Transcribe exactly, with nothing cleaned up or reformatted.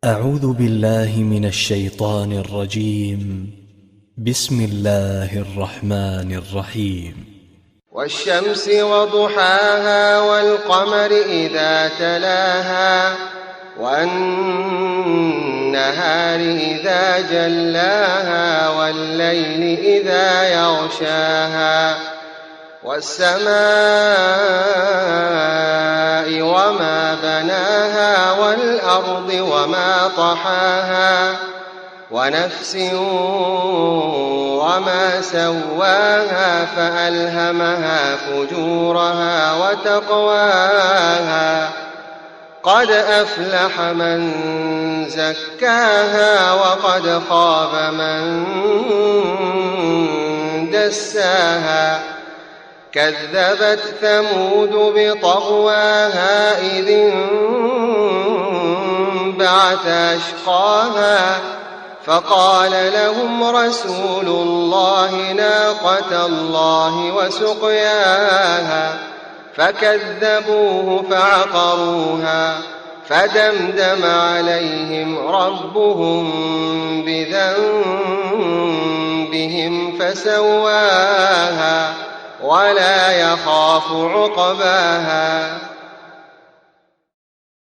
أعوذ بالله من الشيطان الرجيم. بسم الله الرحمن الرحيم. والشمس وضحاها والقمر إذا تلاها والنهار إذا جلاها والليل إذا يغشاها والسماء وما بناها والأرض وما طحاها ونفس وما سواها فألهمها فجورها وتقواها قد أفلح من زكاها وقد خاب من دساها كذبت ثمود بطغواها إذ انبعث أشقاها فقال لهم رسول الله ناقة الله وسقياها فكذبوه فعقروها فدمدم عليهم ربهم بذنبهم فسواها ولا يخاف عقباها.